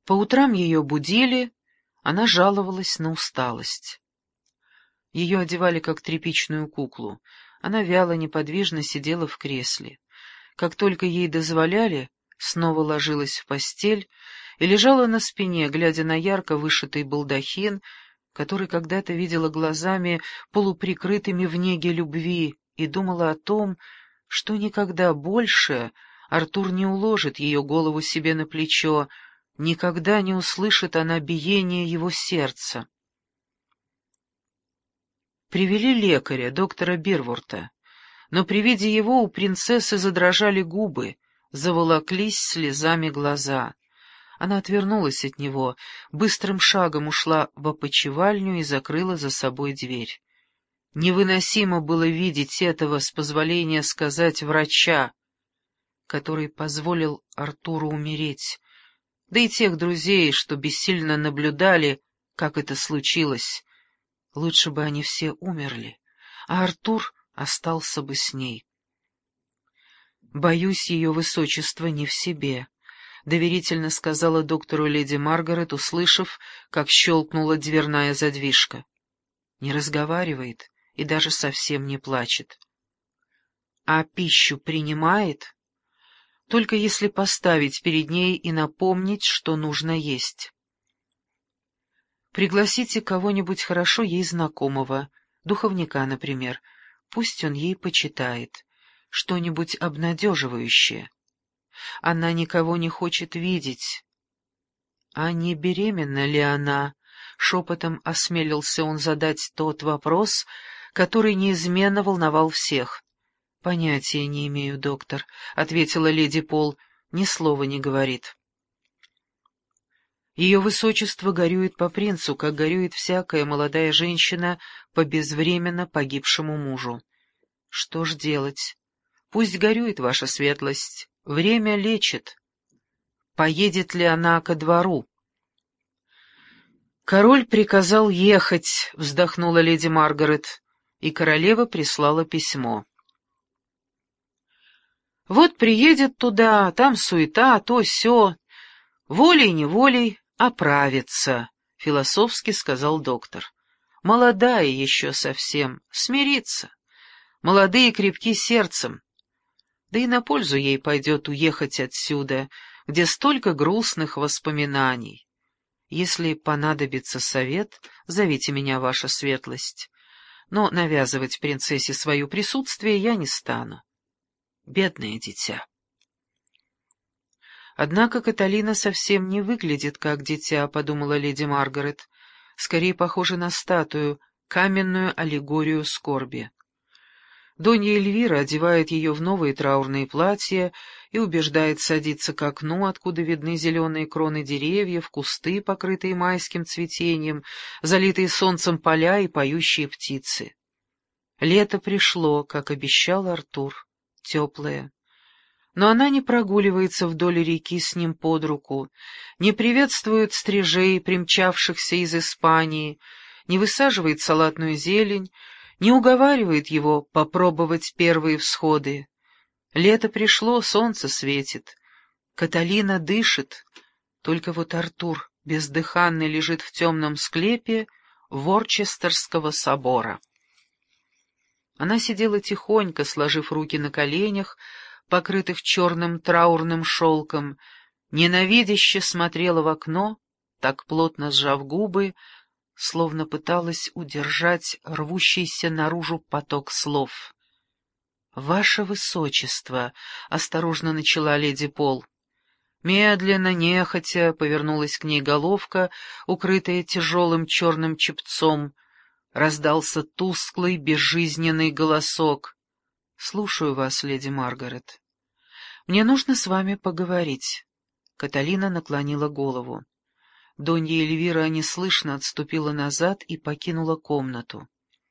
По утрам ее будили, она жаловалась на усталость. Ее одевали как тряпичную куклу. Она вяло, неподвижно сидела в кресле. Как только ей дозволяли, снова ложилась в постель и лежала на спине, глядя на ярко вышитый балдахин, который когда-то видела глазами, полуприкрытыми в неге любви, и думала о том, что никогда больше Артур не уложит ее голову себе на плечо, никогда не услышит она биение его сердца. Привели лекаря, доктора Бирворта, но при виде его у принцессы задрожали губы, заволоклись слезами глаза. Она отвернулась от него, быстрым шагом ушла в опочивальню и закрыла за собой дверь. Невыносимо было видеть этого, с позволения сказать, врача, который позволил Артуру умереть, да и тех друзей, что бессильно наблюдали, как это случилось. Лучше бы они все умерли, а Артур остался бы с ней. «Боюсь, ее высочество не в себе», — доверительно сказала доктору леди Маргарет, услышав, как щелкнула дверная задвижка. Не разговаривает и даже совсем не плачет. А пищу принимает? Только если поставить перед ней и напомнить, что нужно есть. Пригласите кого-нибудь хорошо ей знакомого, духовника, например, пусть он ей почитает, что-нибудь обнадеживающее. Она никого не хочет видеть. А не беременна ли она? Шепотом осмелился он задать тот вопрос, который неизменно волновал всех. «Понятия не имею, доктор», — ответила леди Пол, — «ни слова не говорит». Ее высочество горюет по принцу, как горюет всякая молодая женщина по безвременно погибшему мужу. Что ж делать? Пусть горюет ваша светлость. Время лечит. Поедет ли она ко двору? Король приказал ехать, вздохнула леди Маргарет, и королева прислала письмо. Вот приедет туда, там суета, то сё, волей-неволей оправится, философски сказал доктор. Молодая еще совсем, смирится. Молодые крепки сердцем. Да и на пользу ей пойдет уехать отсюда, где столько грустных воспоминаний. Если понадобится совет, зовите меня, ваша светлость. Но навязывать принцессе свое присутствие я не стану. Бедное дитя. Однако Каталина совсем не выглядит как дитя, подумала леди Маргарет, скорее похожа на статую, каменную аллегорию скорби. Донья Эльвира одевает ее в новые траурные платья и убеждает садиться к окну, откуда видны зеленые кроны деревьев, кусты, покрытые майским цветением, залитые солнцем поля и поющие птицы. Лето пришло, как обещал Артур, теплое. Но она не прогуливается вдоль реки с ним под руку, не приветствует стрижей, примчавшихся из Испании, не высаживает салатную зелень, не уговаривает его попробовать первые всходы. Лето пришло, солнце светит. Каталина дышит, только вот Артур бездыханный лежит в темном склепе Ворчестерского собора. Она сидела тихонько, сложив руки на коленях, покрытых черным траурным шелком, ненавидяще смотрела в окно, так плотно сжав губы, словно пыталась удержать рвущийся наружу поток слов. «Ваше высочество», — осторожно начала леди Пол. Медленно, нехотя, повернулась к ней головка, укрытая тяжелым черным чепцом. Раздался тусклый, безжизненный голосок. «Слушаю вас, леди Маргарет. Мне нужно с вами поговорить». Каталина наклонила голову. Донья Эльвира неслышно отступила назад и покинула комнату.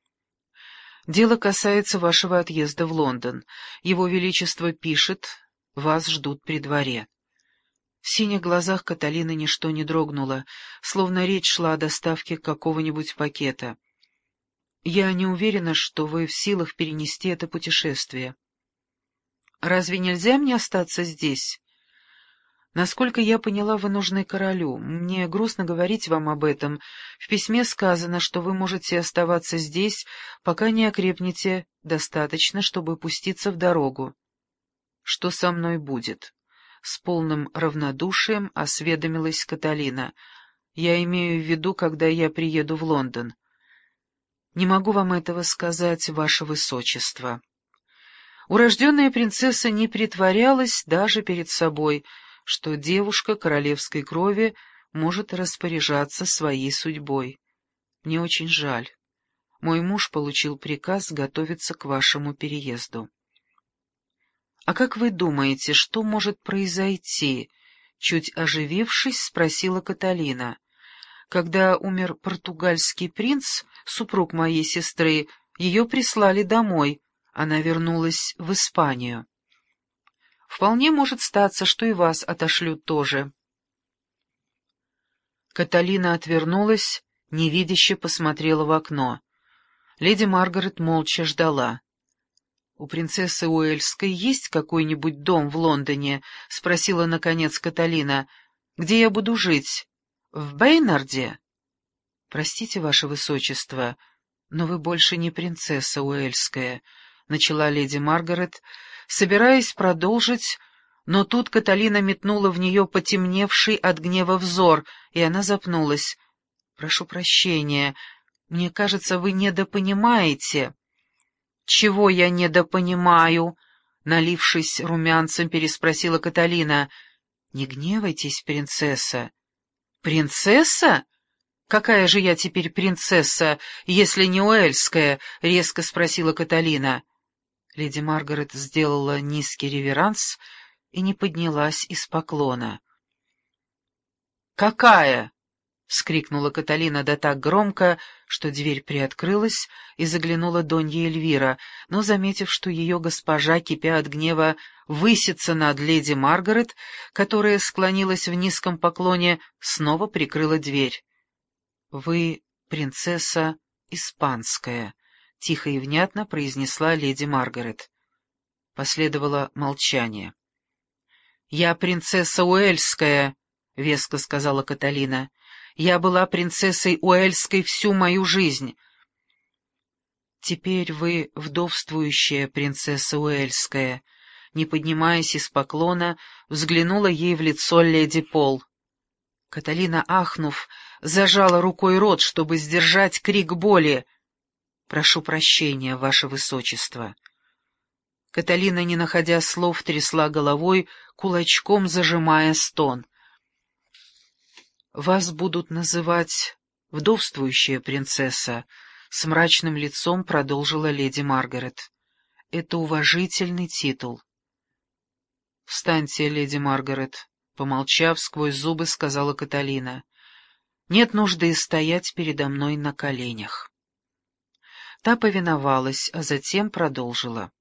«Дело касается вашего отъезда в Лондон. Его Величество пишет, вас ждут при дворе». В синих глазах Каталины ничто не дрогнуло, словно речь шла о доставке какого-нибудь пакета. «Я не уверена, что вы в силах перенести это путешествие». «Разве нельзя мне остаться здесь?» Насколько я поняла, вы нужны королю. Мне грустно говорить вам об этом. В письме сказано, что вы можете оставаться здесь, пока не окрепнете достаточно, чтобы пуститься в дорогу. Что со мной будет? С полным равнодушием осведомилась Каталина. Я имею в виду, когда я приеду в Лондон. Не могу вам этого сказать, ваше высочество. Урожденная принцесса не притворялась даже перед собой, что девушка королевской крови может распоряжаться своей судьбой. Мне очень жаль. Мой муж получил приказ готовиться к вашему переезду. — А как вы думаете, что может произойти? — чуть оживившись, спросила Каталина. — Когда умер португальский принц, супруг моей сестры, ее прислали домой, она вернулась в Испанию. Вполне может статься, что и вас отошлют тоже. Каталина отвернулась, невидяще посмотрела в окно. Леди Маргарет молча ждала. — У принцессы Уэльской есть какой-нибудь дом в Лондоне? — спросила, наконец, Каталина. — Где я буду жить? В Бейнарде? — Простите, ваше высочество, но вы больше не принцесса Уэльская, — начала леди Маргарет, собираясь продолжить, но тут Каталина метнула в нее потемневший от гнева взор, и она запнулась. — Прошу прощения, мне кажется, вы недопонимаете. — Чего я недопонимаю? — налившись румянцем, переспросила Каталина. — Не гневайтесь, принцесса. — Принцесса? Какая же я теперь принцесса, если не уэльская? — резко спросила Каталина. Леди Маргарет сделала низкий реверанс и не поднялась из поклона. «Какая?» — вскрикнула Каталина да так громко, что дверь приоткрылась, и заглянула Донья Эльвира, но, заметив, что ее госпожа, кипя от гнева, высится над леди Маргарет, которая склонилась в низком поклоне, снова прикрыла дверь. «Вы принцесса испанская», — тихо и внятно произнесла леди Маргарет. Последовало молчание. «Я принцесса Уэльская», — веско сказала Каталина. «Я была принцессой Уэльской всю мою жизнь». «Теперь вы вдовствующая принцесса Уэльская», — не поднимаясь из поклона, взглянула ей в лицо леди Пол. Каталина, ахнув, зажала рукой рот, чтобы сдержать крик боли. «Прошу прощения, ваше высочество». Каталина, не находя слов, трясла головой, кулачком зажимая стон. «Вас будут называть вдовствующая принцесса», — с мрачным лицом продолжила леди Маргарет. «Это уважительный титул». «Встаньте, леди Маргарет», — помолчав сквозь зубы, сказала Каталина. «Нет нужды стоять передо мной на коленях». Та повиновалась, а затем продолжила.